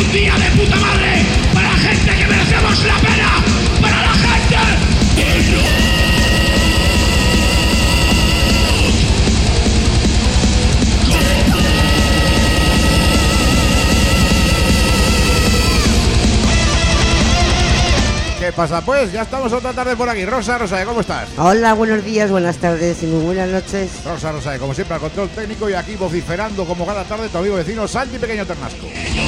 un día de puta madre para la gente que merecemos la pena, para la gente que no. ¿Qué pasa? Pues ya estamos otra tarde por aquí. Rosa, ¿cómo estás? Hola, buenos días, buenas tardes y muy buenas noches. Rosa, como siempre al control técnico y aquí vociferando como cada tarde tu amigo vecino Santi Pequeño Ternasco.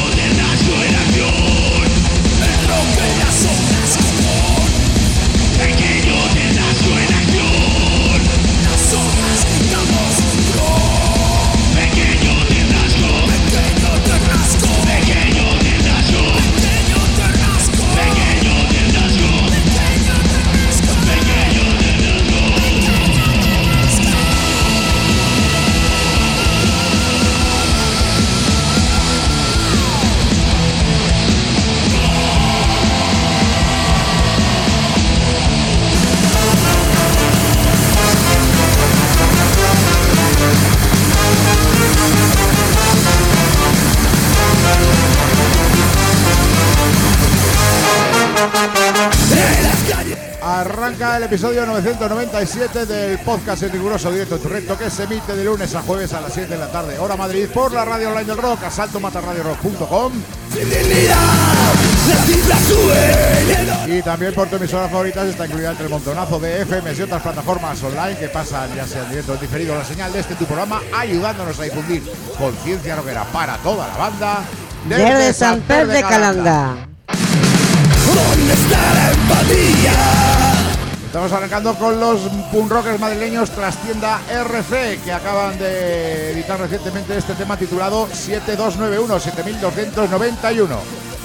Arranca el episodio 997 del podcast en riguroso directo en tu recto, que se emite de lunes a jueves a las 7 de la tarde, hora Madrid, por la radio online del rock, asaltomatarradiorock.com, y también por tu emisora favoritas. Está incluida entre el montonazo de FMs y otras plataformas online que pasan, ya sea en directo o en diferido, la señal de este tu programa, ayudándonos a difundir conciencia rockera para toda la banda desde Sanper de Calanda. ¿Dónde está la empatía? Estamos arrancando con los punk rockers madrileños Trastienda RC, que acaban de editar recientemente este tema titulado 7291, 7291.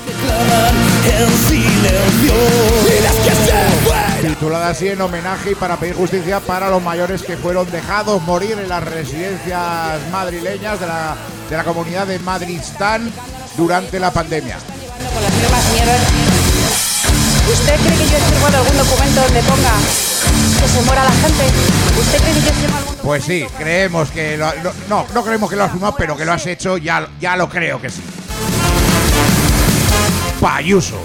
Titulada así en homenaje y para pedir justicia para los mayores que fueron dejados morir en las residencias madrileñas de la comunidad de Madridstán durante la pandemia. Con las mismas mierdas. ¿Usted cree que yo he firmado algún documento donde ponga que se muera la gente? ¿Usted cree que yo he firmado algún documento? Pues sí, creemos que no creemos que lo has firmado, pero que lo has hecho, ya lo creo que sí. Payuso.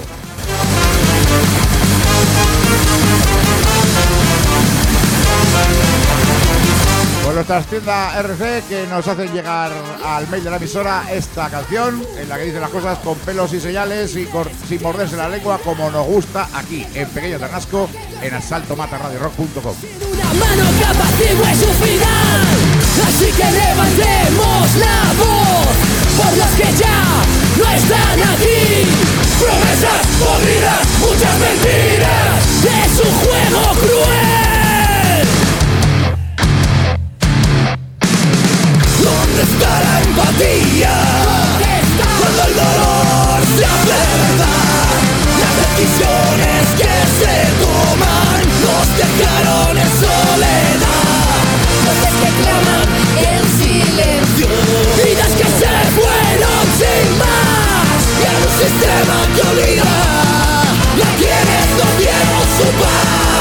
Con los Trastienda RC, que nos hacen llegar al mail de la emisora esta canción en la que dice las cosas con pelos y señales y sin morderse la lengua, como nos gusta aquí en Pequeño Ternasco, en asaltomatarradiorock.com. Una mano que apacigüe su final, así que levantemos la voz por los que ya no están aquí. Promesas podridas, muchas mentiras, es un juego cruel. ¿Dónde está la empatía? Cuando el dolor se hace verdad, las decisiones que se toman nos dejaron en soledad. Voces que claman en silencio, vidas que se fueron sin más, y en un sistema que olvida a quienes no dieron su paz.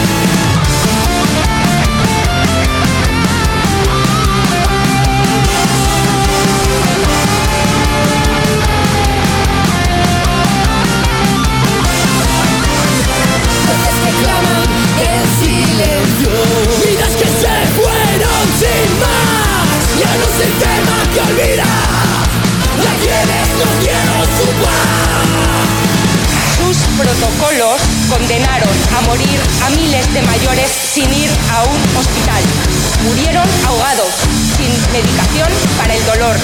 Vidas que se fueron sin más, ya no es el tema que olvida a quienes no dieron su paz. Sus protocolos condenaron a morir a miles de mayores sin ir a un hospital. Murieron ahogados, sin medicación para el dolor.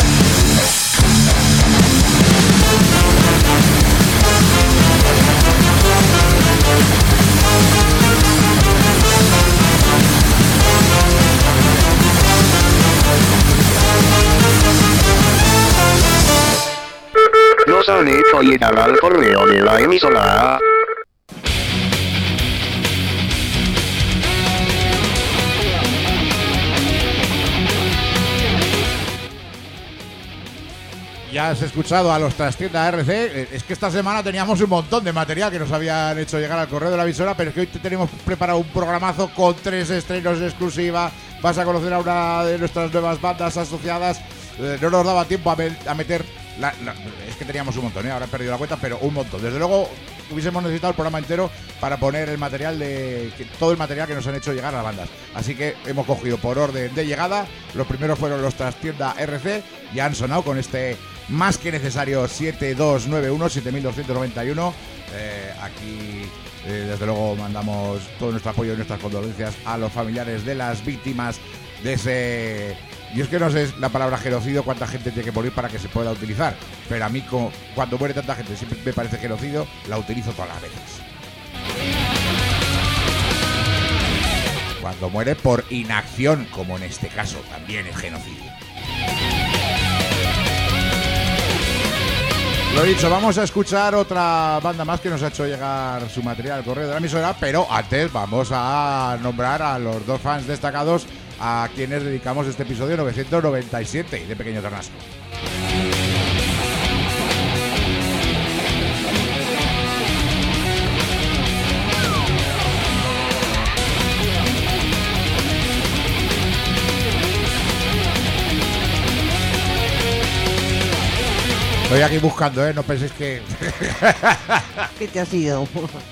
Nos han hecho llegar al correo de la emisora. Ya has escuchado a los Trastienda RC. Es que esta semana teníamos un montón de material que nos habían hecho llegar al correo de la emisora, pero es que hoy te tenemos preparado un programazo con 3 estrenos exclusiva. Vas a conocer a una de nuestras nuevas bandas asociadas. No nos daba tiempo a meter Es que teníamos un montón, ahora he perdido la cuenta, pero un montón. Desde luego hubiésemos necesitado el programa entero para poner el material todo el material que nos han hecho llegar a las bandas. Así que hemos cogido por orden de llegada. Los primeros fueron los Trastienda RC, ya han sonado con este más que necesario 7291. Aquí desde luego mandamos todo nuestro apoyo y nuestras condolencias a los familiares de las víctimas de ese... Yo es que no sé la palabra genocidio cuánta gente tiene que morir para que se pueda utilizar, pero a mí cuando muere tanta gente siempre me parece genocidio, la utilizo todas las veces. Cuando muere por inacción, como en este caso, también es genocidio. Lo dicho, vamos a escuchar otra banda más que nos ha hecho llegar su material al correo de la emisora, pero antes vamos a nombrar a los dos fans destacados a quienes dedicamos este episodio 997 de Pequeño Ternasco. Estoy aquí buscando, no penséis que... ¿Qué te ha sido?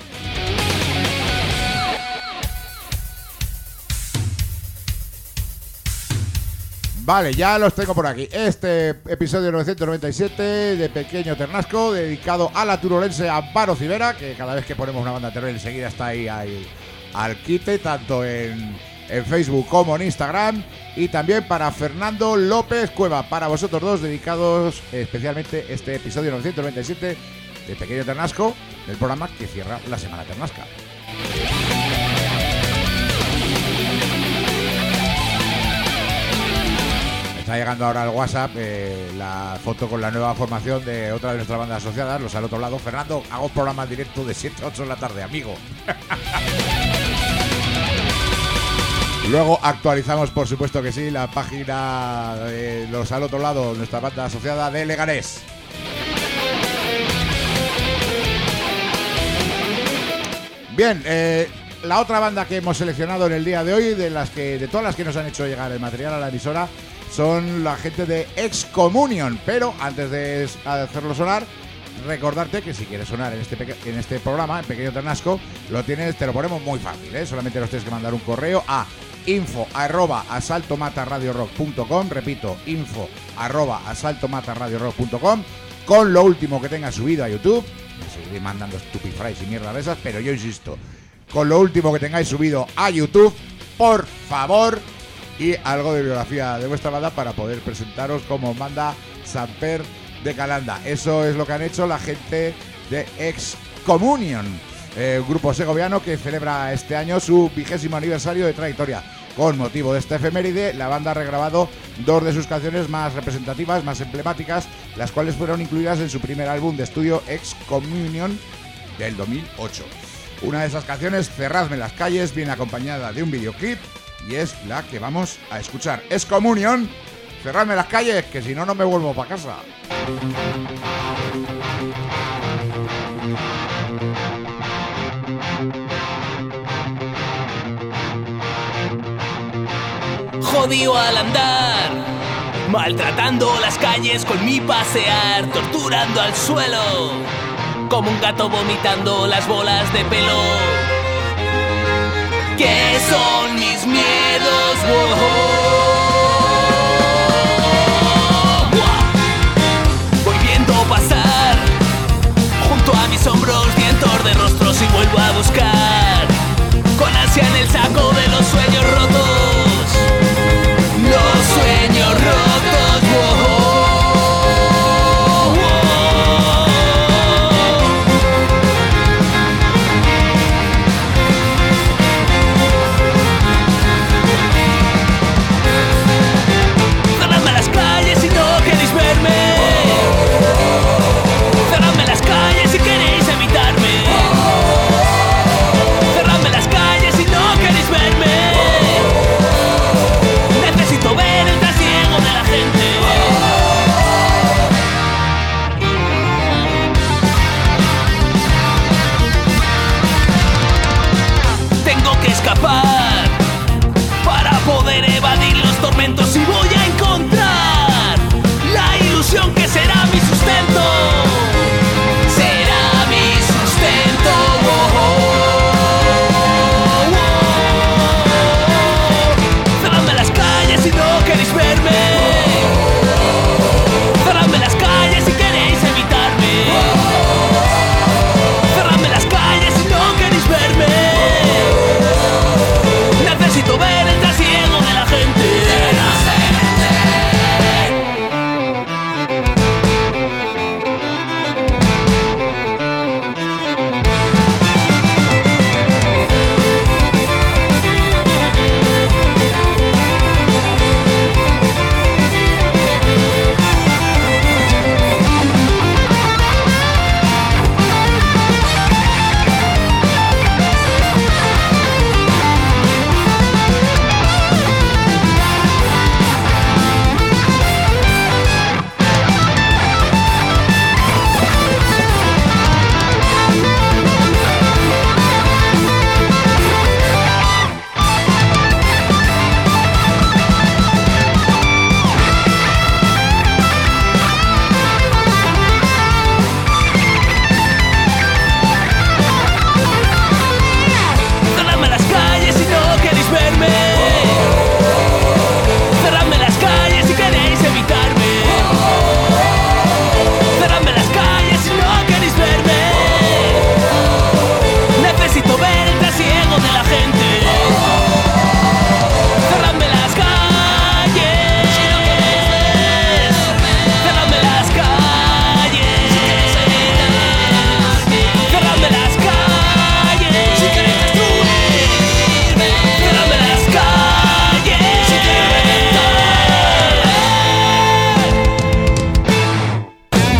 Vale, ya los tengo por aquí. Este episodio 997 de Pequeño Ternasco, dedicado a la turolense Amparo Civera, que cada vez que ponemos una banda Teruel enseguida está ahí al quite, tanto en Facebook como en Instagram. Y también para Fernando López Cueva, para vosotros dos, dedicados especialmente este episodio 997 de Pequeño Ternasco, del programa que cierra la Semana Ternasca. Está llegando ahora al WhatsApp la foto con la nueva formación de otra de nuestras bandas asociadas, los Al Otro Lado. Fernando, hago programa directo de 7 a 8 de la tarde, amigo. Luego actualizamos, por supuesto que sí, la página de los Al Otro Lado, nuestra banda asociada de Leganés. Bien, la otra banda que hemos seleccionado en el día de hoy, de todas las que nos han hecho llegar el material a la emisora, son la gente de Excommunion. Pero antes de hacerlo sonar, recordarte que si quieres sonar en este programa, en Pequeño Ternasco, te lo ponemos muy fácil, solamente nos tienes que mandar un correo a info@asaltomataradiorock.com. Repito, info@asaltomataradiorock.com, con lo último que tengas subido a YouTube. Me seguiré mandando stupid-fries y mierdas de esas, pero yo insisto, con lo último que tengáis subido a YouTube, por favor, y algo de biografía de vuestra banda para poder presentaros como banda Samper de Calanda. Eso es lo que han hecho la gente de Excommunion, un grupo segoviano que celebra este año su 20º aniversario de trayectoria. Con motivo de esta efeméride, la banda ha regrabado dos de sus canciones más representativas, más emblemáticas, las cuales fueron incluidas en su primer álbum de estudio, Excommunion, del 2008. Una de esas canciones, Cerradme las calles, viene acompañada de un videoclip y es la que vamos a escuchar. Excommunion, Cerradme las calles, que si no, no me vuelvo para casa. Jodido al andar, maltratando las calles con mi pasear, torturando al suelo, como un gato vomitando las bolas de pelo. ¿Qué son mis miedos? Voy viendo pasar junto a mis hombros cientos de rostros y vuelvo a buscar con ansia en el saco de los sueños rotos. Los sueños rotos,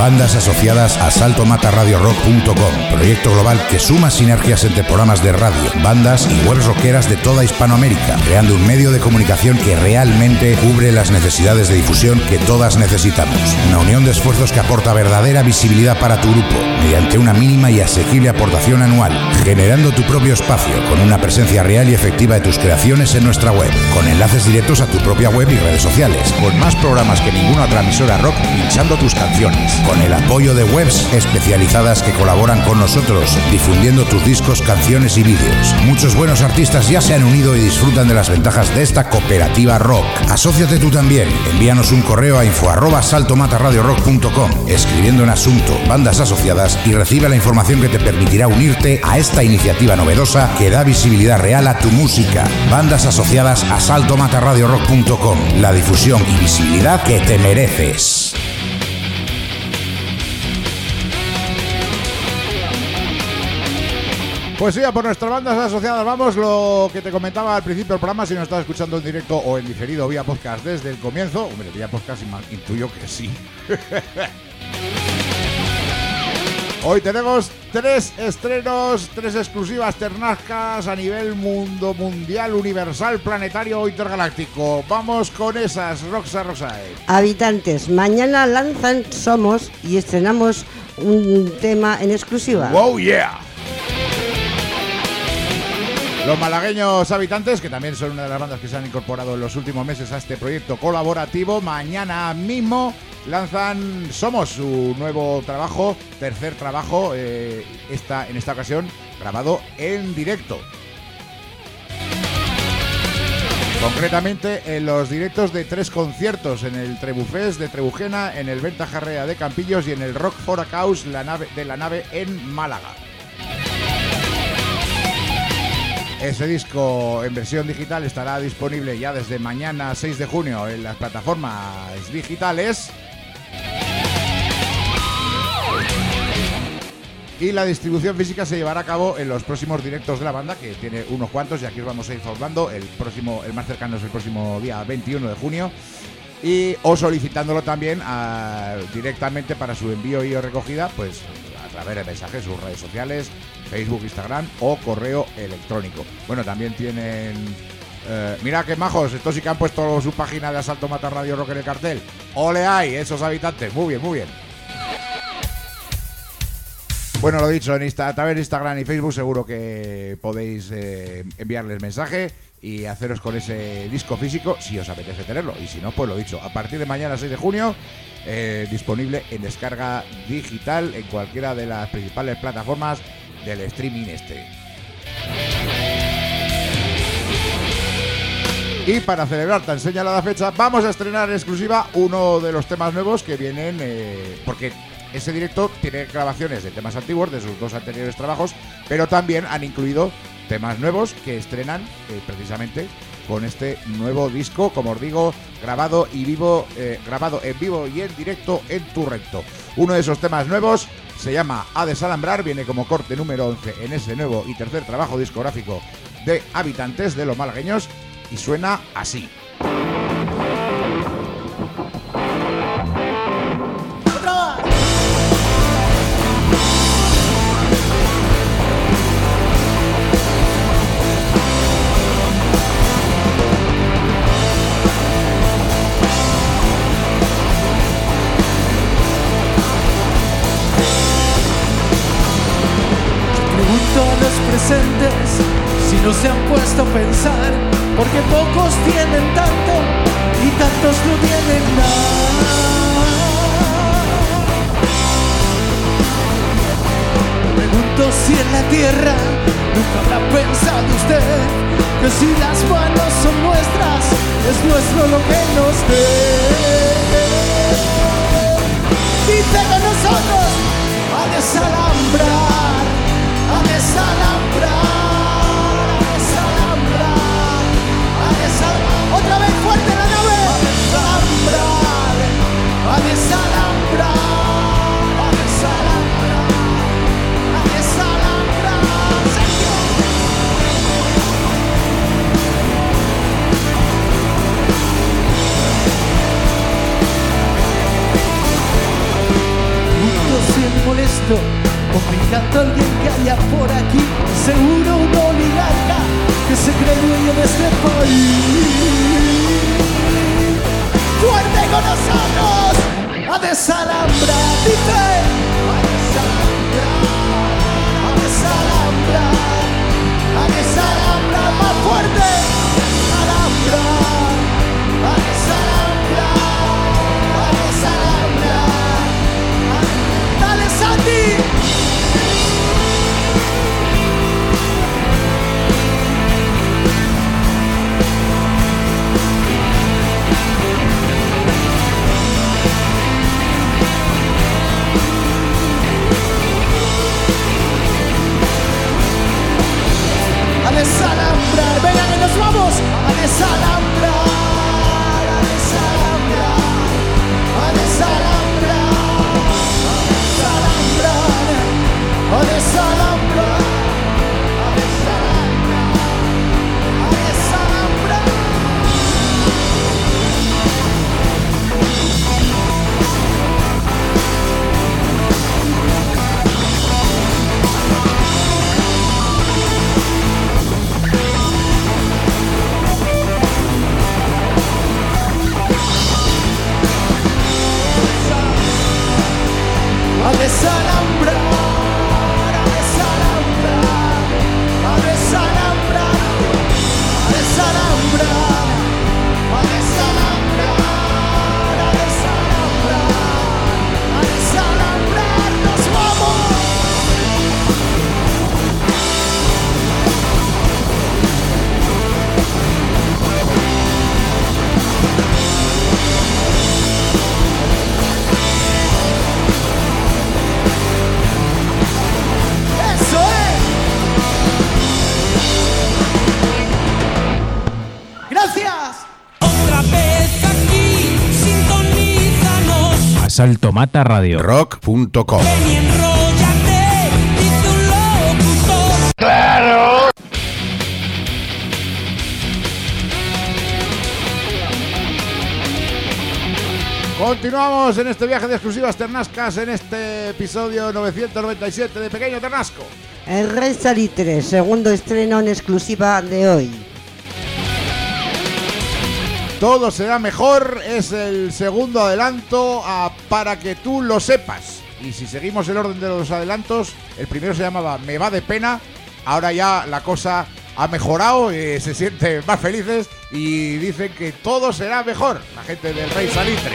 Bandas asociadas a saltomatarradiorock.com, proyecto global que suma sinergias entre programas de radio, bandas y webs rockeras de toda Hispanoamérica, creando un medio de comunicación que realmente cubre las necesidades de difusión que todas necesitamos. Una unión de esfuerzos que aporta verdadera visibilidad para tu grupo, mediante una mínima y asequible aportación anual, generando tu propio espacio, con una presencia real y efectiva de tus creaciones en nuestra web, con enlaces directos a tu propia web y redes sociales, con más programas que ninguna otra emisora rock pinchando tus canciones, con el apoyo de webs especializadas que colaboran con nosotros, difundiendo tus discos, canciones y vídeos. Muchos buenos artistas ya se han unido y disfrutan de las ventajas de esta cooperativa rock. Asóciate tú también. Envíanos un correo a info@saltomatarradiorock.com, escribiendo en asunto Bandas Asociadas, y recibe la información que te permitirá unirte a esta iniciativa novedosa que da visibilidad real a tu música. Bandas asociadas a saltomatarradiorock.com, la difusión y visibilidad que te mereces. Pues sí, por nuestras bandas asociadas vamos. Lo que te comentaba al principio del programa, si nos estás escuchando en directo o en diferido vía podcast desde el comienzo, hombre, vía podcast intuyo que sí. Hoy tenemos 3 estrenos, 3 exclusivas ternascas a nivel mundo, mundial, universal, planetario o intergaláctico. Vamos con esas, Roxa Rosae. Habitantes, mañana lanzan Somos y estrenamos un tema en exclusiva. ¡Wow, yeah! Los malagueños Habitantes, que también son una de las bandas que se han incorporado en los últimos meses a este proyecto colaborativo, mañana mismo lanzan Somos, su nuevo trabajo, tercer trabajo, en esta ocasión grabado en directo. Concretamente en los directos de 3 conciertos, en el Trebufest de Trebujena, en el Ventajarrea de Campillos y en el Rock for a Cause de la nave en Málaga. Ese disco en versión digital estará disponible ya desde mañana 6 de junio en las plataformas digitales. Y la distribución física se llevará a cabo en los próximos directos de la banda, que tiene unos cuantos, y aquí os vamos a ir informando. El más cercano es el próximo día 21 de junio. O solicitándolo también directamente para su envío y recogida, pues a través de mensajes, sus redes sociales, Facebook, Instagram o correo electrónico. Bueno, también tienen... mira qué majos, estos sí que han puesto su página de Asalto Mata Radio Rock en el cartel. ¡Ole ahí, esos habitantes! Muy bien, muy bien. Bueno, lo dicho, a través de Instagram y Facebook seguro que podéis enviarles mensaje y haceros con ese disco físico si os apetece tenerlo. Y si no, pues lo dicho, a partir de mañana 6 de junio, disponible en descarga digital en cualquiera de las principales plataformas del streaming este. Y para celebrar tan señalada fecha, vamos a estrenar en exclusiva uno de los temas nuevos que vienen, porque ese directo tiene grabaciones de temas antiguos de sus 2 anteriores trabajos, pero también han incluido temas nuevos que estrenan precisamente con este nuevo disco, como os digo, grabado en vivo y en directo en tu recto. Uno de esos temas nuevos se llama A Desalambrar, viene como corte número 11 en ese nuevo y tercer trabajo discográfico de Habitantes, de los malagueños, y suena así. Si no se han puesto a pensar, porque pocos tienen tanto y tantos no tienen nada. Pregunto si en la tierra nunca habrá pensado usted que si las manos son nuestras, es nuestro lo que nos dé. Dice con nosotros a desalambrar, a desalambrar. Otra vez fuerte la nave. A desalambrar, a desalambrar, a desalambrar, Señor. esto, complicando a alguien que haya por aquí, seguro un oligarca que se cree dueño de este país. ¡Fuerte con nosotros! ¡A desalambrar! Dice: a desalambrar, a desalambrar, a desalambrar, más fuerte. Alambrar, a desalambrar, a desalambrar. ¡Dale, Santi! A desalambrar, venga que nos vamos. A desalambrar, a desalambrar, a desalambrar, a desalambrar, a desalambrar, a desalambrar, a desalambrar. A desalambrar, a desalambrar, a desalambrar, a desalambrar, a desalambrar, a desalambrar, a desalambrar, nos vamos. Asalto Mata Radio Rock.com. ¡Claro! Continuamos en este viaje de exclusivas ternascas en este episodio 997 de Pequeño Ternasco. El Rey Salitre, segundo estreno en exclusiva de hoy. Todo será mejor es el segundo adelanto para que tú lo sepas. Y si seguimos el orden de los adelantos, el primero se llamaba Me va de pena. Ahora ya la cosa ha mejorado, se sienten más felices y dicen que todo será mejor. La gente del Rey Salitre.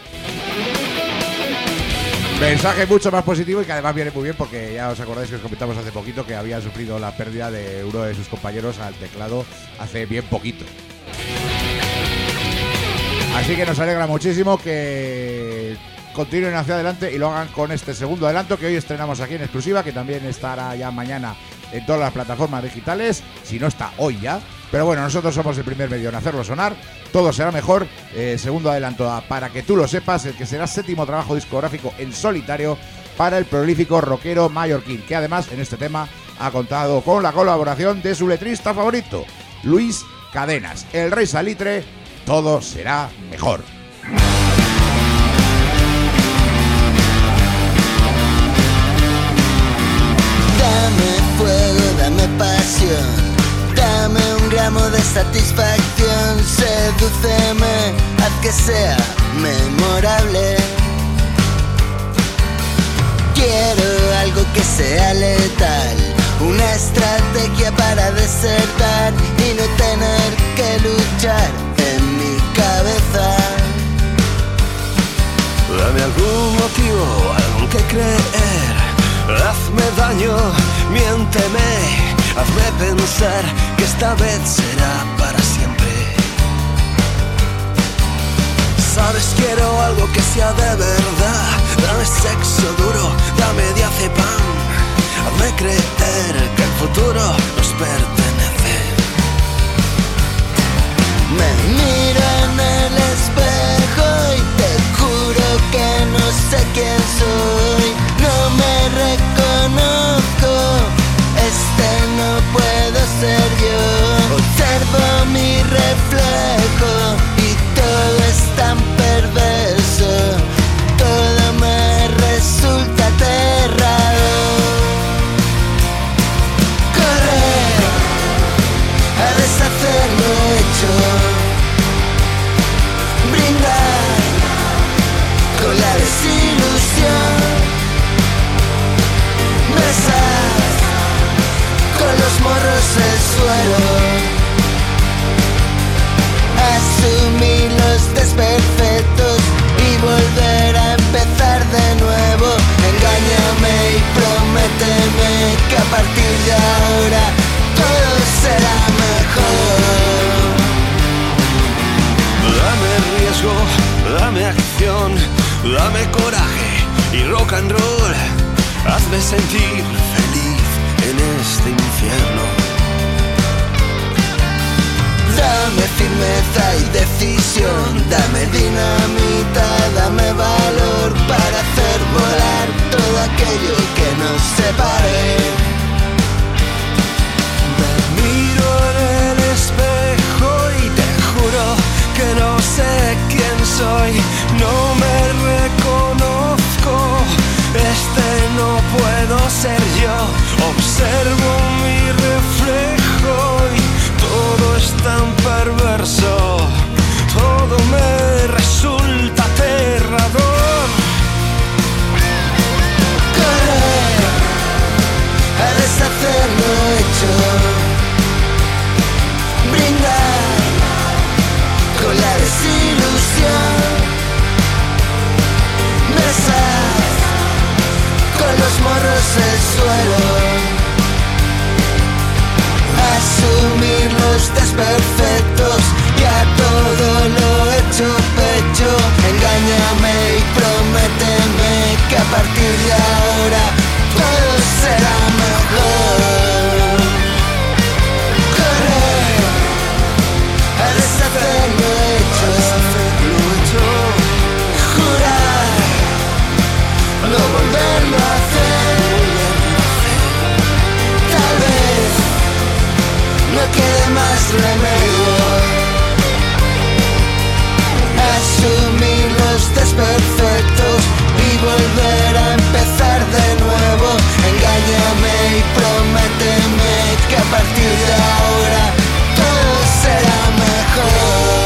Mensaje mucho más positivo y que además viene muy bien porque ya os acordáis que os comentamos hace poquito que había sufrido la pérdida de uno de sus compañeros al teclado hace bien poquito. Así que nos alegra muchísimo que continúen hacia adelante y lo hagan con este segundo adelanto que hoy estrenamos aquí en exclusiva, que también estará ya mañana en todas las plataformas digitales, si no está hoy ya. Pero bueno, nosotros somos el primer medio en hacerlo sonar. Todo será mejor. Segundo adelanto para que tú lo sepas, el que será séptimo trabajo discográfico en solitario para el prolífico rockero mallorquín, que además en este tema ha contado con la colaboración de su letrista favorito, Luis Cadenas. El Rey Salitre, todo será mejor. Dame fuego, dame pasión, dame un gramo de satisfacción, sedúceme, haz que sea memorable. Quiero algo que sea letal, una estrategia para desertar y no tener que luchar en mi cabeza. Dame algún motivo, algo que creer, hazme daño, miénteme, hazme pensar que esta vez será para siempre. Sabes, quiero algo que sea de verdad, dame sexo duro, dame diazepam, hazme creer que el futuro nos pertenece. Me miro en el espejo y te juro que no sé quién soy, no me reconozco, no puedo ser yo. Observo mi reflejo y todo es tan perverso, todo desilusión. Besas con los morros el suelo. Asumir los desperfectos y volver a empezar de nuevo. Engáñame y prométeme que a partir de ahora todo será mejor. Dame riesgo, dame acción, dame coraje y rock and roll. Hazme sentir feliz en este infierno. Dame firmeza y decisión, dame dinamita, dame valor para hacer volar todo aquello que nos separe. Me miro en el espejo y te juro que no sé quién soy, no me reconozco, no puedo ser yo. Observo mi reflejo y todo es tan perverso, todo me resulta aterrador. Correr a deshacer lo hecho, brindar con la desilusión, besar con los morros el suelo, asumir los desperfectos y a todo lo hecho pecho. Engáñame y prométeme que a partir de ahora todo será mejor. Correr a deshacer lo hecho, jurar no volverlo a hacer. Tal vez no quede más remedio. Asumir los desperfectos y volver a empezar de nuevo. Engáñame y prométeme que a partir de ahora todo será mejor.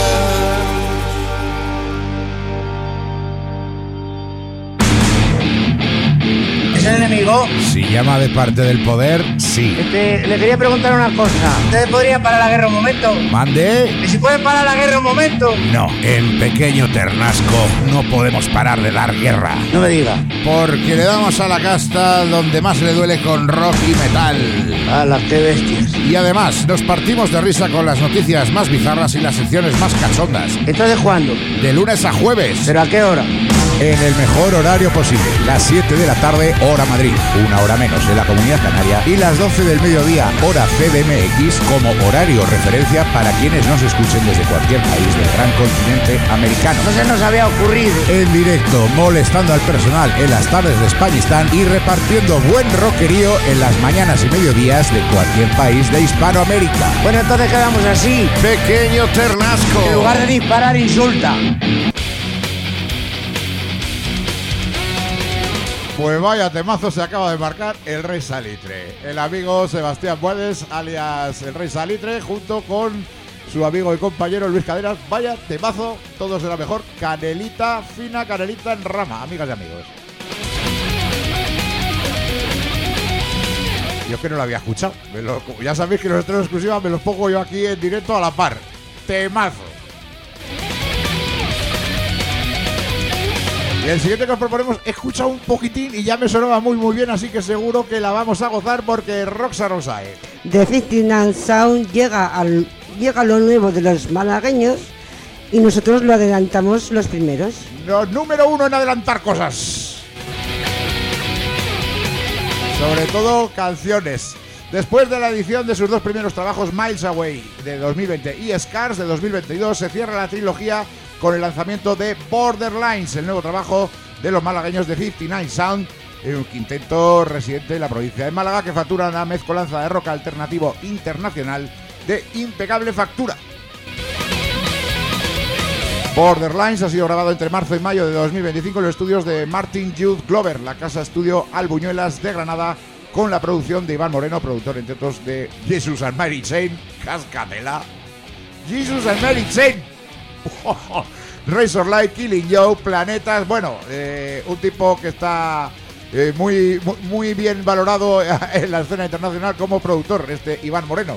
¿Es el enemigo? Si llama de parte del poder, sí. Le quería preguntar una cosa. ¿Ustedes podrían parar la guerra un momento? ¿Mande? ¿Y si pueden parar la guerra un momento? No, en Pequeño Ternasco no podemos parar de dar guerra. No me diga. Porque le damos a la casta donde más le duele con rock y metal. ¡Hala, qué bestias! Y además nos partimos de risa con las noticias más bizarras y las secciones más cachondas. ¿Entonces cuándo? De lunes a jueves. ¿Pero a qué hora? En el mejor horario posible, las 7 de la tarde, hora Madrid, una hora menos en la Comunidad Canaria, y las 12 del mediodía, hora CDMX, como horario referencia para quienes nos escuchen desde cualquier país del gran continente americano. No se nos había ocurrido. En directo, molestando al personal en las tardes de Españistán y repartiendo buen rockerío en las mañanas y mediodías de cualquier país de Hispanoamérica. Bueno, entonces quedamos así. Pequeño Ternasco. En lugar de disparar, insulta. Pues vaya temazo se acaba de marcar el Rey Salitre. El amigo Sebastián Buades, alias el Rey Salitre, junto con su amigo y compañero Luis Cadenas. Vaya temazo, todos de la mejor. Canelita fina, canelita en rama, amigas y amigos. Yo que no lo había escuchado. Ya sabéis que los estrenos exclusivos me los pongo yo aquí en directo a la par. Temazo. Y el siguiente que os proponemos, he escuchado un poquitín y ya me sonaba muy bien, así que seguro que la vamos a gozar porque Roxa Rosae. The 59 Sound llega a lo nuevo de los malagueños y nosotros lo adelantamos los primeros. Los número uno en adelantar cosas. Sobre todo canciones. Después de la edición de sus dos primeros trabajos, Miles Away de 2020 y Scars de 2022, se cierra la trilogía con el lanzamiento de Borderlines, el nuevo trabajo de los malagueños de 59 Sound, un quinteto residente en la provincia de Málaga que factura una mezcolanza de rock alternativo internacional de impecable factura. Borderlines ha sido grabado entre marzo y mayo de 2025 en los estudios de Martin Youth Glover, la casa estudio Albuñuelas de Granada, con la producción de Iván Moreno, productor entre otros de Jesus and Mary Chain, Cascatela, Jesus and Mary Chain. Razorlight, Killing Joe, Planetas. Bueno, un tipo que está muy bien valorado en la escena internacional como productor, Iván Moreno.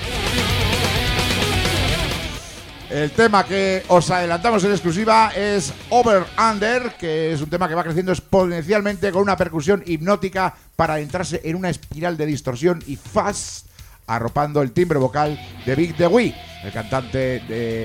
El tema que os adelantamos en exclusiva es Over Under, que es un tema que va creciendo exponencialmente con una percusión hipnótica para adentrarse en una espiral de distorsión y fast, arropando el timbre vocal de Big The Wee, el cantante,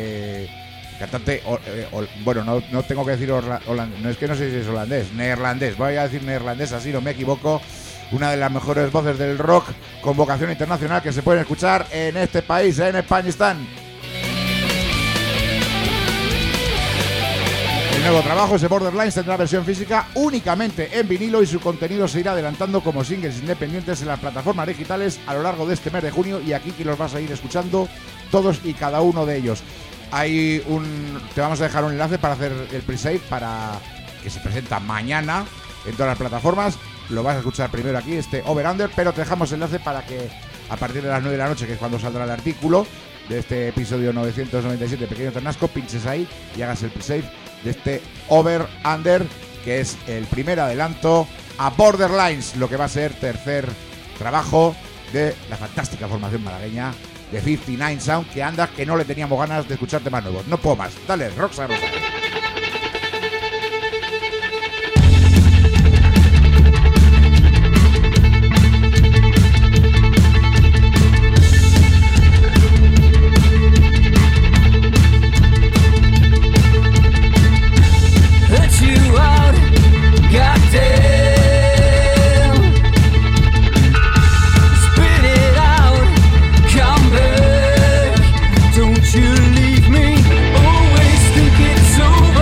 bueno, no tengo que decir holandés, no es que no sé si es holandés, neerlandés, voy a decir neerlandés, así no me equivoco. Una de las mejores voces del rock con vocación internacional que se pueden escuchar en este país, en Españistán. El nuevo trabajo, ese Borderlines, tendrá versión física únicamente en vinilo y su contenido se irá adelantando como singles independientes en las plataformas digitales a lo largo de este mes de junio, y aquí que los vas a ir escuchando todos y cada uno de ellos. Te vamos a dejar un enlace para hacer el pre-save, para que se presenta mañana en todas las plataformas. Lo vas a escuchar primero aquí, Over Under, pero te dejamos el enlace para que a partir de las 9 de la noche, que es cuando saldrá el artículo de este episodio 997 Pequeño Ternasco, pinches ahí y hagas el pre-save de Over Under, que es el primer adelanto a Borderlines, lo que va a ser tercer trabajo de la fantástica formación malagueña de 59 Sound, que anda que no le teníamos ganas de escuchar temas nuevos. No puedo más. Dale, Roxa. You leave me, always think it's over.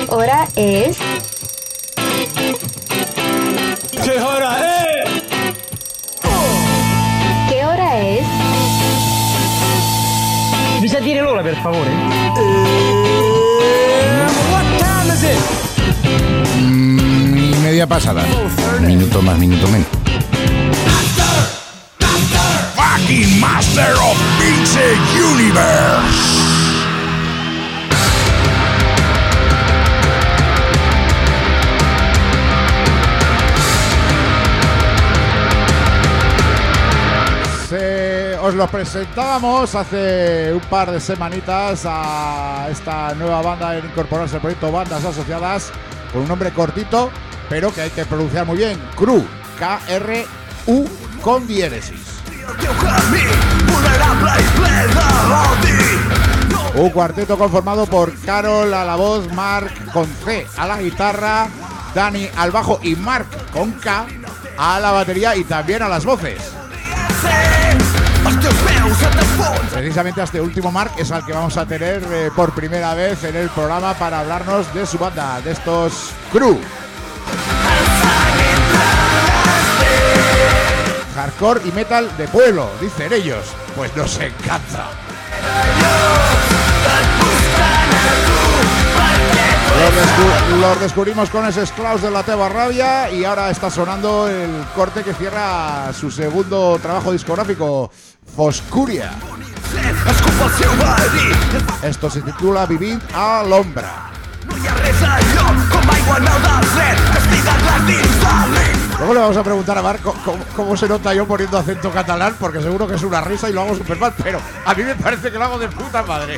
hora es? ¿Qué hora es? ¿Qué hora es? Bisa dire l'ora, per favore? What time is it? Y media pasada. Minuto más, minuto menos. Fucking Master of Pixel Universe. Os lo presentábamos hace un par de semanitas a esta nueva banda en incorporarse al proyecto Bandas Asociadas, con un nombre cortito, pero que hay que pronunciar muy bien. Cru, K-R-U con diéresis. Un cuarteto conformado por Carol a la voz, Marc con C a la guitarra, Dani al bajo y Marc con K a la batería y también a las voces. Precisamente a este último Marc es al que vamos a tener por primera vez en el programa para hablarnos de su banda, de estos Cru. Hardcore y metal de pueblo, dicen ellos. Pues nos encanta. Los descubrimos con ese Esclaus de la Teva Rabia y ahora está sonando el corte que cierra su segundo trabajo discográfico, Foscuria. Esto se titula Vivid a l'ombra. Luego le vamos a preguntar a Marc cómo se nota yo poniendo acento catalán, porque seguro que es una risa y lo hago súper mal, pero a mí me parece que lo hago de puta madre.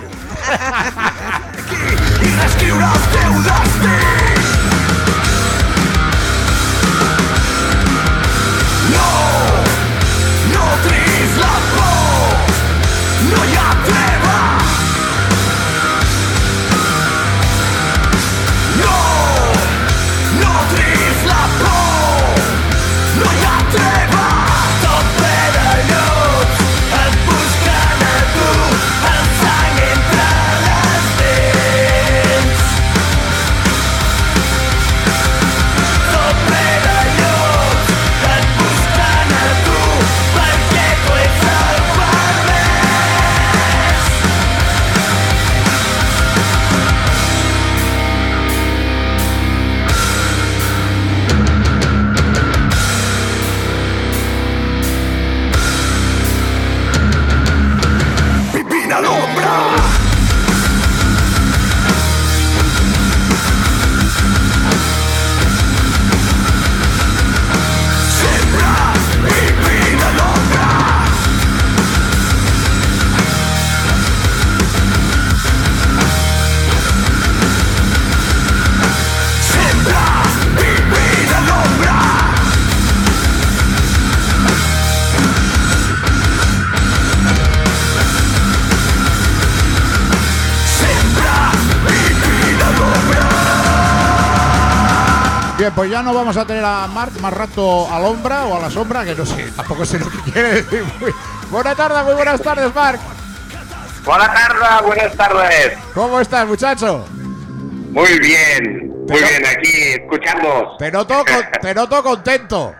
Bien, pues ya no vamos a tener a Marc más rato a la sombra o a la sombra, que no sé, tampoco sé lo que quiere decir. Buenas tardes, muy buenas tardes, Marc. Buenas tardes, buenas tardes. ¿Cómo estás, muchacho? Muy bien, aquí escuchando. Te noto contento.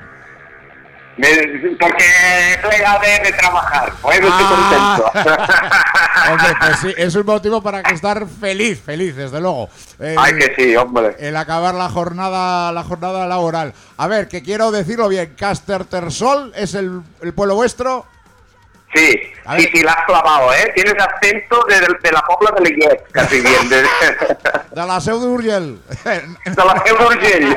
Porque he llegado de trabajar, pues no estoy contento. Hombre, pues sí, es un motivo para que estar feliz, desde luego. Ay, que sí, hombre. El acabar la jornada laboral. A ver, que quiero decirlo bien, Castertersol es el pueblo vuestro. Sí, sí, la has clavado, ¿eh? Tienes acento de la Pobla de Lillet, casi bien. De la Seu d'Urgell. De la Seu d'Urgell.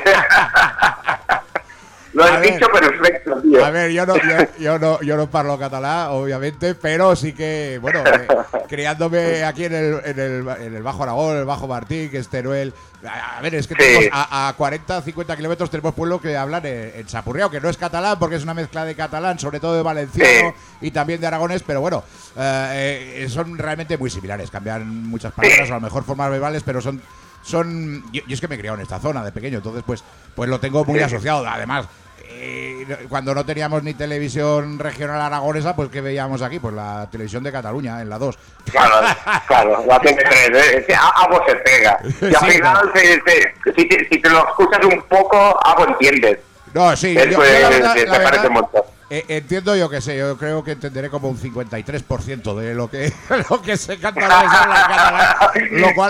Lo has dicho perfecto, tío. A ver, yo no parlo catalán, obviamente, pero sí que, bueno, criándome aquí en el Bajo Aragón, el Bajo Martín, que es Teruel. A ver, es que tenemos a 40, 50 kilómetros tenemos pueblos que hablan en Chapurriao, que no es catalán, porque es una mezcla de catalán, sobre todo de valenciano y también de aragonés, pero bueno, son realmente muy similares. Cambian muchas palabras, o a lo mejor formas verbales, pero son yo es que me he criado en esta zona de pequeño, entonces pues lo tengo muy asociado. Además, cuando no teníamos ni televisión regional aragonesa, pues ¿qué veíamos aquí? Pues la televisión de Cataluña, en la 2. Claro, la TV3, algo se pega. Y al final, si te lo escuchas un poco, algo entiendes. No, sí, yo la verdad, parece un montón. Entiendo, yo que sé, yo creo que entenderé como un 53% de lo que se canta en catalán, lo cual...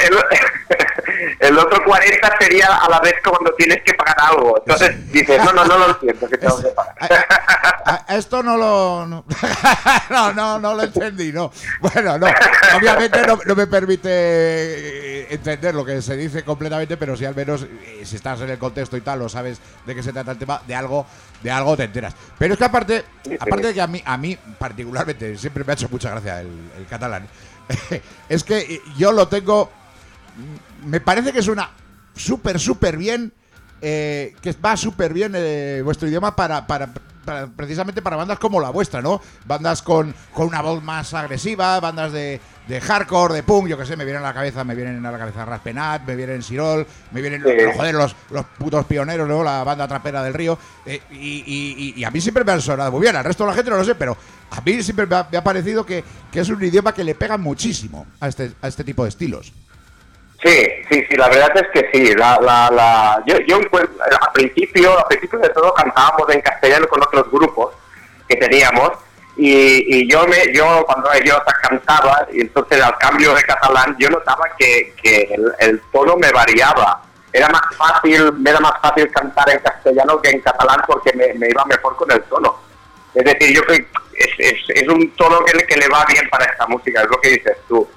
El otro 40 sería a la vez cuando tienes que pagar algo. Entonces dices, no lo entiendo, que tengo que pagar. Esto no lo entendí, no. Bueno, no, obviamente no me permite entender lo que se dice completamente, pero sí al menos si estás en el contexto y tal, o sabes de qué se trata el tema, de algo te enteras. Pero es que aparte de que a mí particularmente siempre me ha hecho mucha gracia el catalán, es que yo lo tengo, me parece que suena súper bien, que va súper bien vuestro idioma para precisamente para bandas como la vuestra, ¿no? Bandas con una voz más agresiva, bandas de hardcore, de punk, yo que sé, me vienen a la cabeza Raspenat, me vienen Sirol, me vienen los putos pioneros, ¿no? La banda trapera del Río, y a mí siempre me han sonado muy bien, al resto de la gente no lo sé, pero a mí siempre me ha parecido que es un idioma que le pega muchísimo a este tipo de estilos. Sí, la verdad es que sí. Yo al principio de todo cantábamos en castellano con otros grupos que teníamos y yo cuando yo cantaba y entonces al cambio de catalán yo notaba que el tono me variaba. Me era más fácil cantar en castellano que en catalán porque me iba mejor con el tono. Es decir, yo creo que es un tono que le va bien para esta música, es lo que dices tú.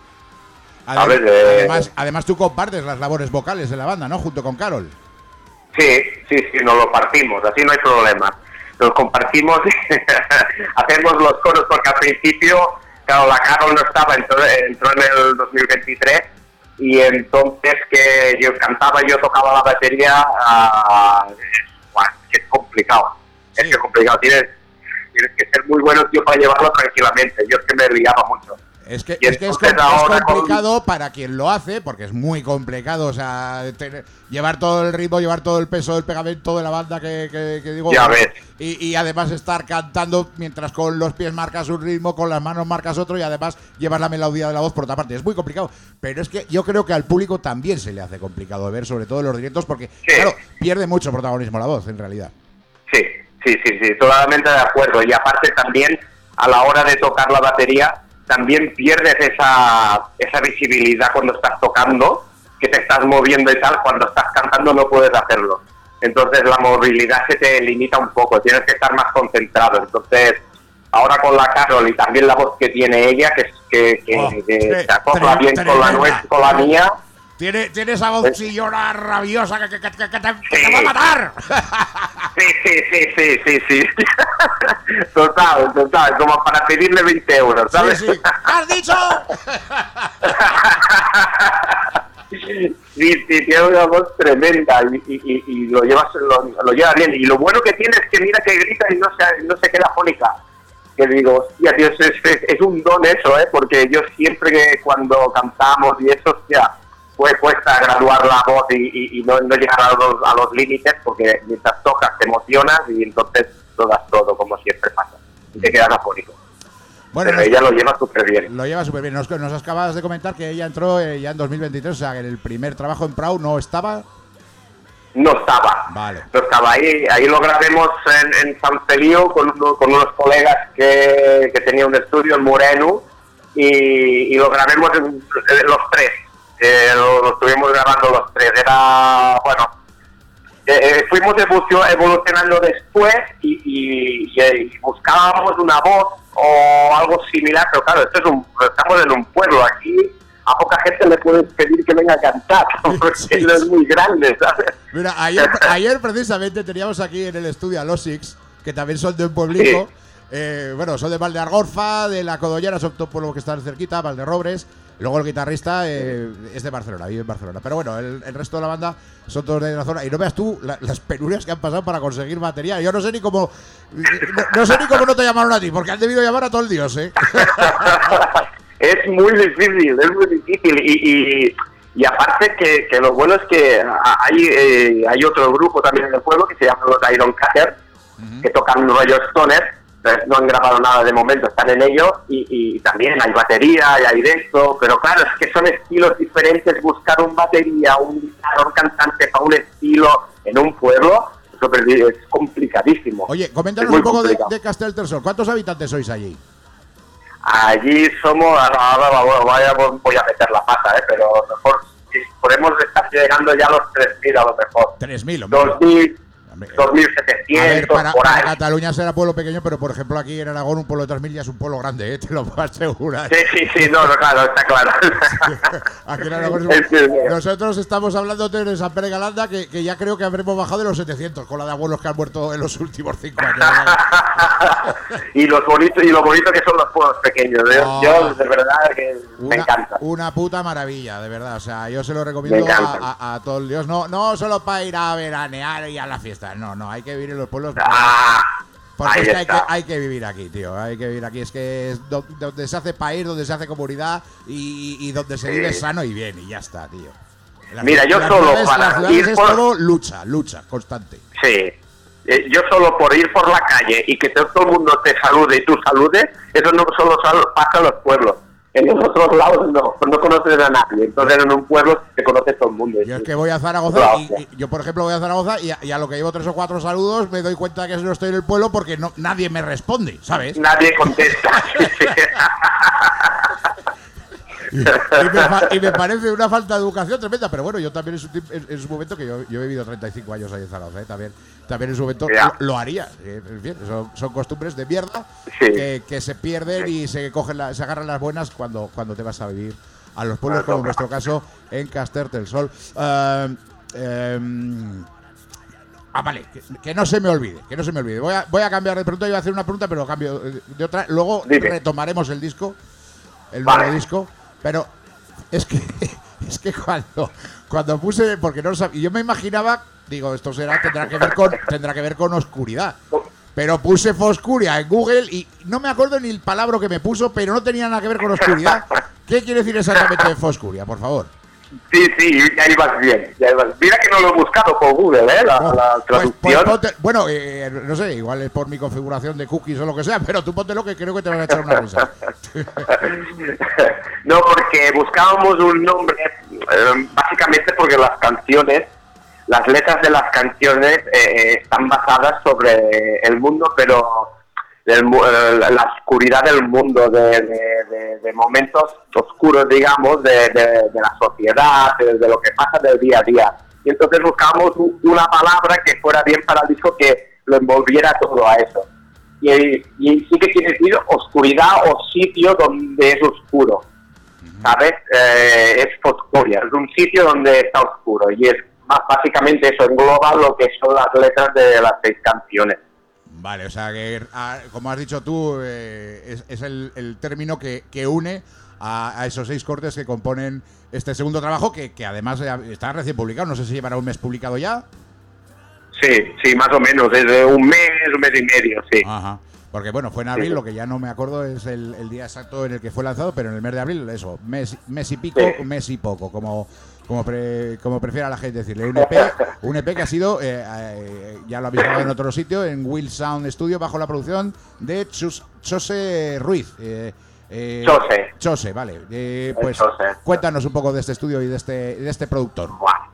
Además tú compartes las labores vocales de la banda, ¿no? Junto con Carol. Sí, nos lo partimos, así no hay problema. Nos compartimos, hacemos los coros porque al principio, claro, la Carol no estaba, entró en el 2023 y entonces que yo cantaba, yo tocaba la batería, es complicado. Sí. Es que complicado, tienes que ser muy bueno, tío, para llevarlo tranquilamente. Yo es que me liaba mucho. Es complicado para quien lo hace, porque es muy complicado, o sea, llevar todo el ritmo, llevar todo el peso del pegamento de la banda que digo. Ya ves. Y además estar cantando mientras con los pies marcas un ritmo, con las manos marcas otro y además llevar la melodía de la voz por otra parte. Es muy complicado, pero es que yo creo que al público también se le hace complicado de ver, sobre todo en los directos, porque, claro, pierde mucho protagonismo la voz, en realidad. Sí, totalmente de acuerdo. Y aparte también, a la hora de tocar la batería, también pierdes esa visibilidad cuando estás tocando, que te estás moviendo y tal, cuando estás cantando no puedes hacerlo. Entonces la movilidad se te limita un poco, tienes que estar más concentrado. Entonces, ahora con la Carol y también la voz que tiene ella, que se acopla bien con la mía. Tiene esa voz chillona rabiosa que te va a matar. Sí. Total, como para pedirle 20 euros, ¿sabes? Sí. ¿Has dicho? Sí, tiene una voz tremenda y lo lleva bien. Y lo bueno que tiene es que mira que grita y no se queda fónica. Que digo, hostia, tío, es un don eso, porque yo siempre que cuando cantamos y eso, hostia, pues cuesta graduar la voz y no llegar a los límites, porque mientras tocas te emocionas y entonces lo das todo, como siempre pasa. Y te quedas afónico. Bueno, pero ella lo lleva súper bien. Lo lleva súper bien. Nos acabas de comentar que ella entró ya en 2023, o sea, que en el primer trabajo en Prau no estaba. No estaba. Vale. No estaba. Ahí lo grabemos en San Feliu con unos colegas que tenía un estudio en Moreno y lo grabemos los tres. Lo estuvimos grabando los tres. Era, bueno, fuimos evolucionando después y buscábamos una voz o algo similar, pero claro, estamos en un pueblo aquí. A poca gente le puedes pedir que venga a cantar, porque sí. No es muy grande, ¿sabes? Mira, ayer precisamente teníamos aquí en el estudio a los Six, que también son de un pueblito. Sí. Bueno, son de Valdeargorfa, de la Codollera, son todo pueblo que están cerquita, Valderrobres. Luego el guitarrista es de Barcelona, vive en Barcelona. Pero bueno, el resto de la banda son todos de la zona. Y no veas tú las penurias que han pasado para conseguir batería. Yo no sé ni cómo no te llamaron a ti, porque han debido llamar a todo el dios, Es muy difícil, Y aparte que lo bueno es que hay otro grupo también en el pueblo que se llama los Iron Cutter, que tocan rollo stoner. No han grabado nada de momento, están en ello, y también hay batería y hay de esto, pero claro, es que son estilos diferentes. Buscar un batería, un guitarra, cantante para un estilo en un pueblo es complicadísimo. Oye, coméntanos un poco de Castellterçol. ¿Cuántos habitantes sois allí? Allí somos, ahora voy a meter la pata, pero a lo mejor podemos estar llegando ya a los 3.000 a lo mejor. 3.000, 2.700, para por ahí. Cataluña será pueblo pequeño, pero por ejemplo aquí en Aragón un pueblo de 3.000 ya es un pueblo grande, te lo puedo asegurar. Sí, no, claro, está claro. Aquí en Aragón nosotros estamos hablando de San Pere Galanda, que ya creo que habremos bajado de los 700 con la de abuelos que han muerto en los últimos 5 años. y lo bonito que son los pueblos pequeños, yo de verdad que me encanta. Una puta maravilla, de verdad, o sea, yo se lo recomiendo a todo el Dios, no solo para ir a veranear y a la fiesta. No, hay que vivir en los pueblos. Porque es que hay que vivir aquí, tío. Hay que vivir aquí. Es que es donde se hace país, donde se hace comunidad y donde se vive sano y bien. Y ya está, tío. Mira, yo solo para ir por... todo lucha constante. Sí. Yo solo por ir por la calle y que todo el mundo te salude y tú saludes, eso no solo pasa en los pueblos. En los otros lados no conoces a nadie. Entonces en un pueblo te conoce todo el mundo. Yo es que voy a Zaragoza y yo, por ejemplo, voy a Zaragoza y a lo que llevo 3 o 4 saludos me doy cuenta que no estoy en el pueblo porque nadie me responde, ¿sabes? Nadie contesta. y me parece una falta de educación tremenda, pero bueno, yo también en su momento, que yo he vivido 35 años ahí en Zaragoza, también en su momento lo haría. En fin, son costumbres de mierda que se pierden y se agarran las buenas cuando te vas a vivir a los pueblos, como en nuestro caso en Castellterçol. Vale, que no se me olvide, Voy a cambiar de pregunta, iba a hacer una pregunta, pero cambio de otra. Luego retomaremos el disco, nuevo disco. Pero es que cuando puse, porque no lo sabía, yo me imaginaba, digo, esto tendrá que ver con oscuridad. Pero puse Foscuria en Google y no me acuerdo ni el palabra que me puso, pero no tenía nada que ver con oscuridad. ¿Qué quiere decir exactamente Foscuria, por favor? Sí, ya ibas bien. Mira que no lo he buscado con Google, la traducción. Bueno, no sé, igual es por mi configuración de cookies o lo que sea, pero tú póntelo que creo que te van a echar una risa. No, porque buscábamos un nombre, básicamente porque las letras de las canciones están basadas sobre el mundo, pero la oscuridad del mundo, de momentos oscuros, digamos, de la sociedad, de lo que pasa del día a día. Y entonces buscábamos una palabra que fuera bien para el disco, que lo envolviera todo a eso. Y sí que quiere decir oscuridad o sitio donde es oscuro, ¿sabes? Es Foscuria, es un sitio donde está oscuro, y es básicamente eso, engloba lo que son las letras de las 6 canciones. Vale, o sea que, como has dicho tú, es el término que une a esos 6 cortes que componen este segundo trabajo, que además está recién publicado. No sé si llevará un mes publicado ya. Sí, más o menos, desde un mes y medio, sí. Ajá. Porque bueno, fue en abril, lo que ya no me acuerdo es el día exacto en el que fue lanzado, pero en el mes de abril, eso, mes y pico, mes y poco, como prefiera la gente decirle. Un EP que ha sido, ya lo habéis grabado en otro sitio, en Will Sound Studio, bajo la producción de Chose Ruiz. Chose, vale. Pues Chose. Cuéntanos un poco de este estudio y de este productor.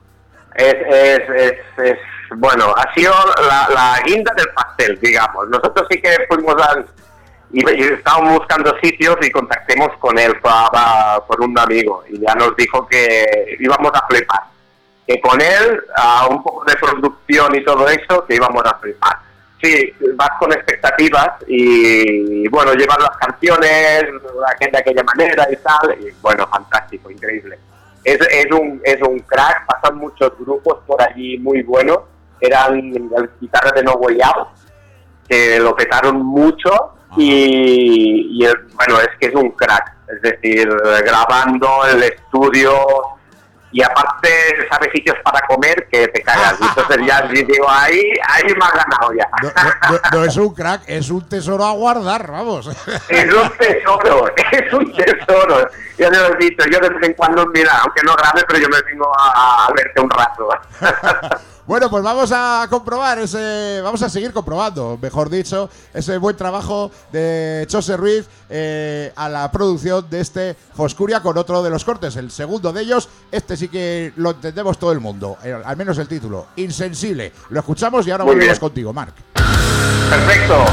Bueno, ha sido la guinda del pastel, digamos. Nosotros sí que fuimos y estábamos buscando sitios y contactemos con él por un amigo, y ya nos dijo que íbamos a flipar, que con él, un poco de producción y todo eso, que íbamos a flipar. Sí, vas con expectativas y bueno, llevar las canciones de aquella manera y tal, y bueno, fantástico, increíble. Es un crack, pasan muchos grupos por allí muy buenos, eran las guitarras de No Way Out, que lo petaron mucho. Y bueno, es que es un crack, es decir, grabando el estudio y aparte sabe sitios para comer que te cagas. Entonces ya digo, ahí me has ganado ya. No es un crack, es un tesoro a guardar, vamos. Es un tesoro. Ya te lo he dicho, yo de vez en cuando, mira, aunque no grabe, pero yo me vengo a verte un rato. Bueno, pues vamos a comprobar vamos a seguir comprobando, mejor dicho, ese buen trabajo de Chose Ruiz a la producción de este Foscuria con otro de los cortes, el segundo de ellos. Este sí que lo entendemos todo el mundo, al menos el título, Insensible. Lo escuchamos y ahora volvemos contigo, Marc. Perfecto.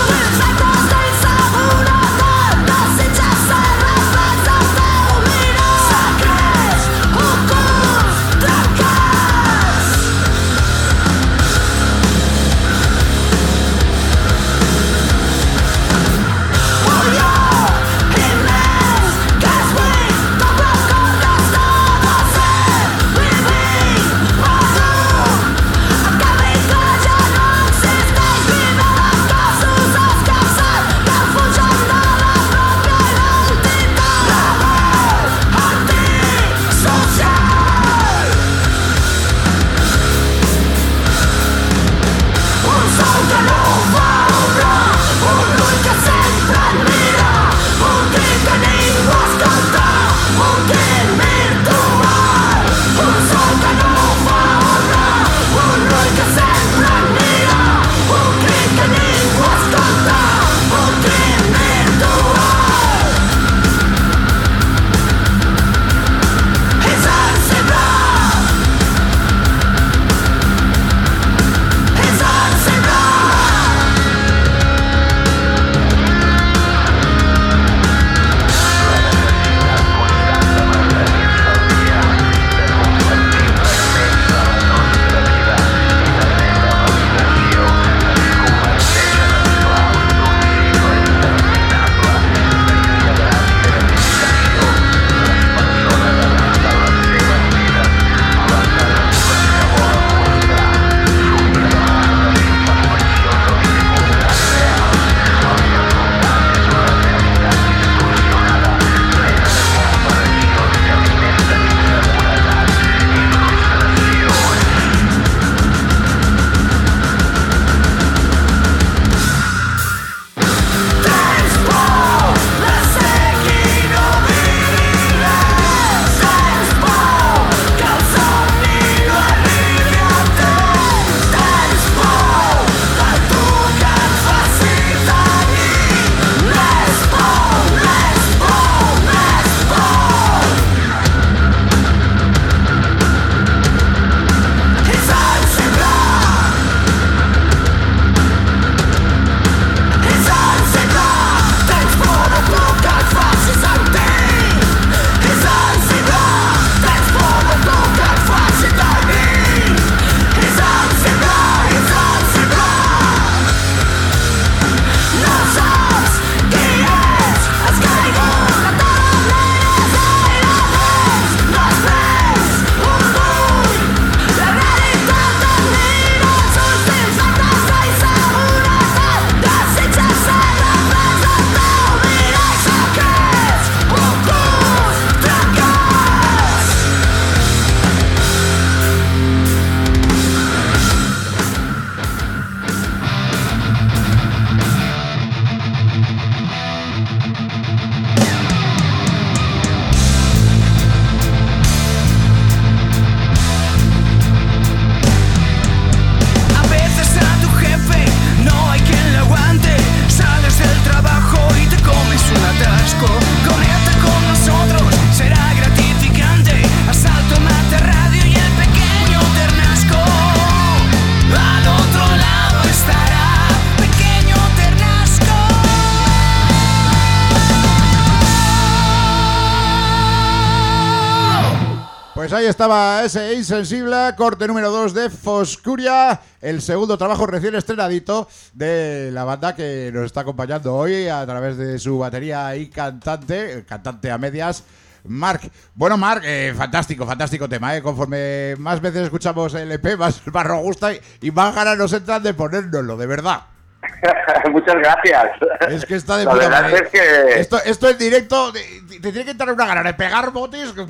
Desechas el reflejo de un Pues ahí estaba ese Insensible, corte número 2 de Foscuria, el segundo trabajo recién estrenadito de la banda que nos está acompañando hoy a través de su batería y cantante a medias, Marc. Bueno, Marc, fantástico tema, Conforme más veces escuchamos el EP, más nos gusta y más ganas nos entran de ponérnoslo, de verdad. Muchas gracias. Es que está de puta madre. Es que... Esto en directo te tiene que entrar una gana de pegar botes que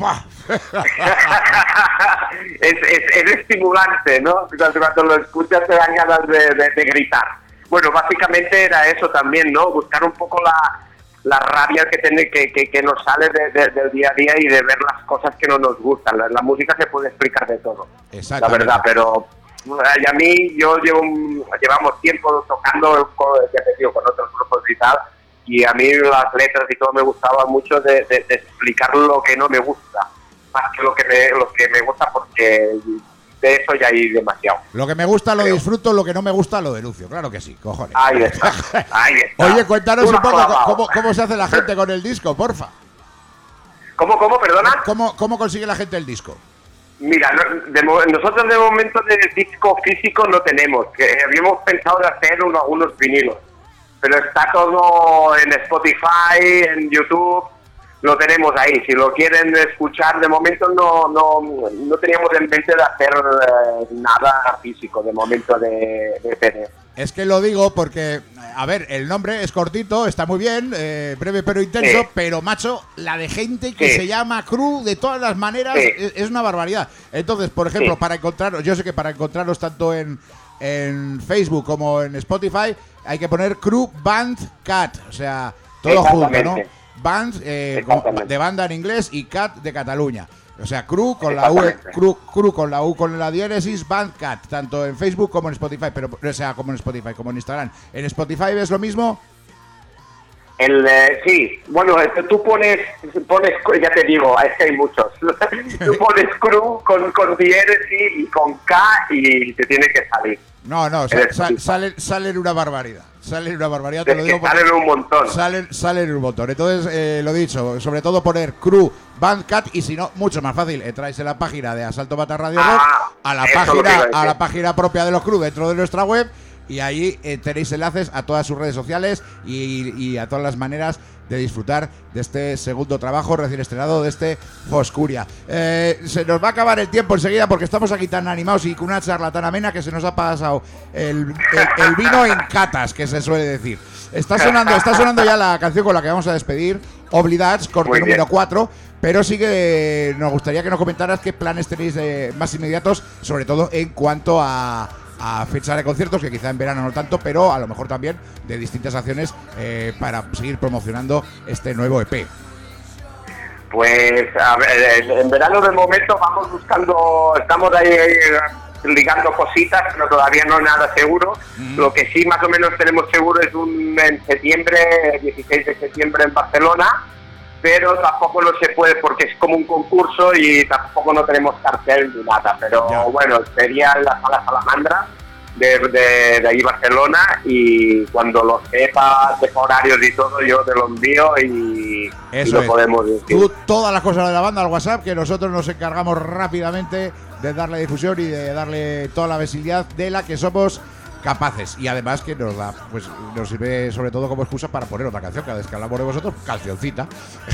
es estimulante, ¿no? Cuando lo escuchas te dan ganas de gritar. Bueno, básicamente era eso también, ¿no? Buscar un poco la rabia que nos sale del día a día y de ver las cosas que no nos gustan. La música se puede explicar de todo, la verdad, pero... Y a mí, llevamos tiempo tocando con otros grupos y tal, y a mí las letras y todo me gustaba mucho de explicar lo que no me gusta, más que lo que me gusta, porque de eso ya hay demasiado. Lo que me gusta lo disfruto, lo que no me gusta lo denuncio, claro que sí, cojones. Ahí está. Oye, cuéntanos un poco cómo se hace la gente con el disco, porfa. ¿Cómo, perdona? ¿Cómo consigue la gente el disco? Mira, nosotros de momento de disco físico no tenemos, que habíamos pensado de hacer unos vinilos, pero está todo en Spotify, en YouTube, lo tenemos ahí. Si lo quieren escuchar, de momento no teníamos en mente de hacer nada físico, de momento de CD. Es que lo digo porque, a ver, el nombre es cortito, está muy bien, breve pero intenso, pero macho, la de gente que se llama Crew de todas las maneras es una barbaridad. Entonces, por ejemplo, para encontraros, yo sé que para encontraros tanto en Facebook como en Spotify, hay que poner Crew Band Cat, o sea, todo junto, ¿no? Band de banda en inglés y Cat de Cataluña. O sea, Crew con la U, Crew con la U con la diéresis, Bandcat, tanto en Facebook como en Spotify, pero o sea, como en Spotify, como en Instagram. ¿En Spotify ves lo mismo? Sí, bueno, tú pones, ya te digo, es que hay muchos. Tú pones Crew con diéresis y con K y te tiene que salir. No, salen una barbaridad. Salen una barbaridad, te lo digo. Salen un montón. Salen un montón. Entonces, lo dicho, sobre todo poner Crew Bandcat y si no, mucho más fácil. Entráis en la página de Asalto Mata Radio Rock, a la página propia de los Crew dentro de nuestra web y ahí tenéis enlaces a todas sus redes sociales y a todas las maneras de disfrutar de este segundo trabajo recién estrenado de este Foscuria. Se nos va a acabar el tiempo enseguida porque estamos aquí tan animados y con una charla tan amena que se nos ha pasado el vino en catas, que se suele decir. Está sonando ya la canción con la que vamos a despedir, Obligats, corte número 4, pero sí que nos gustaría que nos comentaras qué planes tenéis más inmediatos, sobre todo en cuanto a fecha de conciertos, que quizá en verano no tanto, pero a lo mejor también de distintas acciones para seguir promocionando este nuevo EP. Pues a ver, en verano de momento vamos buscando, estamos ahí ligando cositas, pero todavía no nada seguro. Lo que sí más o menos tenemos seguro es en septiembre, 16 de septiembre en Barcelona, pero tampoco no se puede porque es como un concurso y tampoco no tenemos cartel ni nada, pero bueno, sería en la Sala Salamandra de ahí Barcelona, y cuando lo sepa de horarios y todo yo te lo envío y lo podemos decir. Tú todas las cosas de la banda al WhatsApp, que nosotros nos encargamos rápidamente de darle difusión y de darle toda la visibilidad de la que somos capaces, y además que nos nos sirve sobre todo como excusa para poner otra canción cada vez que hablamos de vosotros, cancioncita.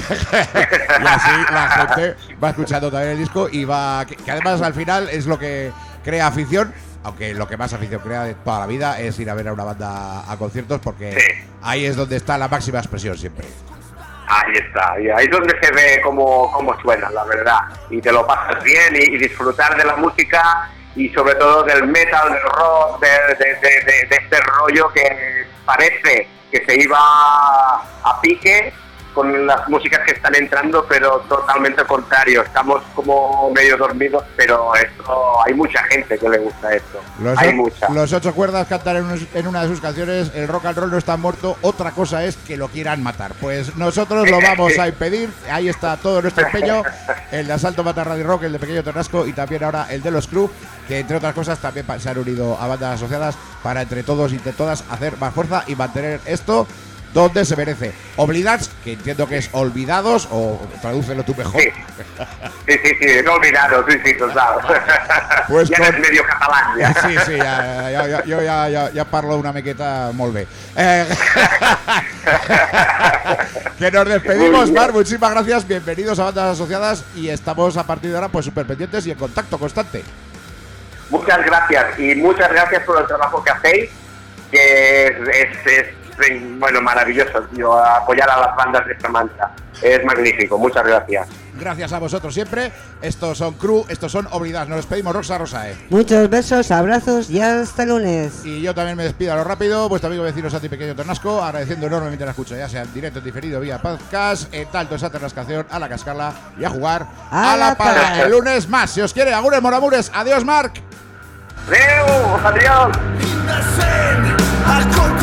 Y así la gente va escuchando también el disco y va que además al final es lo que crea afición, aunque lo que más afición crea de toda la vida es ir a ver a una banda a conciertos, porque ahí es donde está la máxima expresión siempre. Ahí está, y ahí es donde se ve cómo suena, la verdad, y te lo pasas bien y disfrutar de la música y sobre todo del metal, del rock, de este rollo que parece que se iba a pique con las músicas que están entrando, pero totalmente contrario. Estamos como medio dormidos, pero esto hay mucha gente que le gusta esto. Los 8 cuerdas cantan en una de sus canciones: el rock and roll no está muerto, otra cosa es que lo quieran matar. Pues nosotros lo vamos a impedir. Ahí está todo nuestro empeño, el de Asalto Mata Radio Rock, el de Pequeño Ternasco y también ahora el de los Crew, que entre otras cosas también se han unido a bandas asociadas para entre todos y entre todas hacer más fuerza y mantener esto donde se merece. Oblidats, que entiendo que es olvidados, o tradúcelo tú mejor. Sí, no olvidados, sí, total. Pues ya eres medio catalán, ya. Sí, yo ya parlo una mequeta molt bé. Que nos despedimos, Marc, muchísimas gracias, bienvenidos a Bandas Asociadas y estamos a partir de ahora pues súper pendientes y en contacto constante. Muchas gracias y muchas gracias por el trabajo que hacéis, que es bueno, maravilloso, tío, apoyar a las bandas de esta mancha. Es magnífico, muchas gracias. Gracias a vosotros siempre. Estos son Crew, estos son Oblidados. Nos despedimos, Rosa Rosae. Muchos besos, abrazos y hasta el lunes. Y yo también me despido a lo rápido. Vuestro amigo vecino Santi Pequeño Tornasco, agradeciendo enormemente la escucha, ya sea en directo, en diferido, vía podcast, en talto, esa terrascación, a la cascarla y a jugar a la pala. El lunes más, si os quiere. Agures, moramures. Adiós, Marc. Adiós.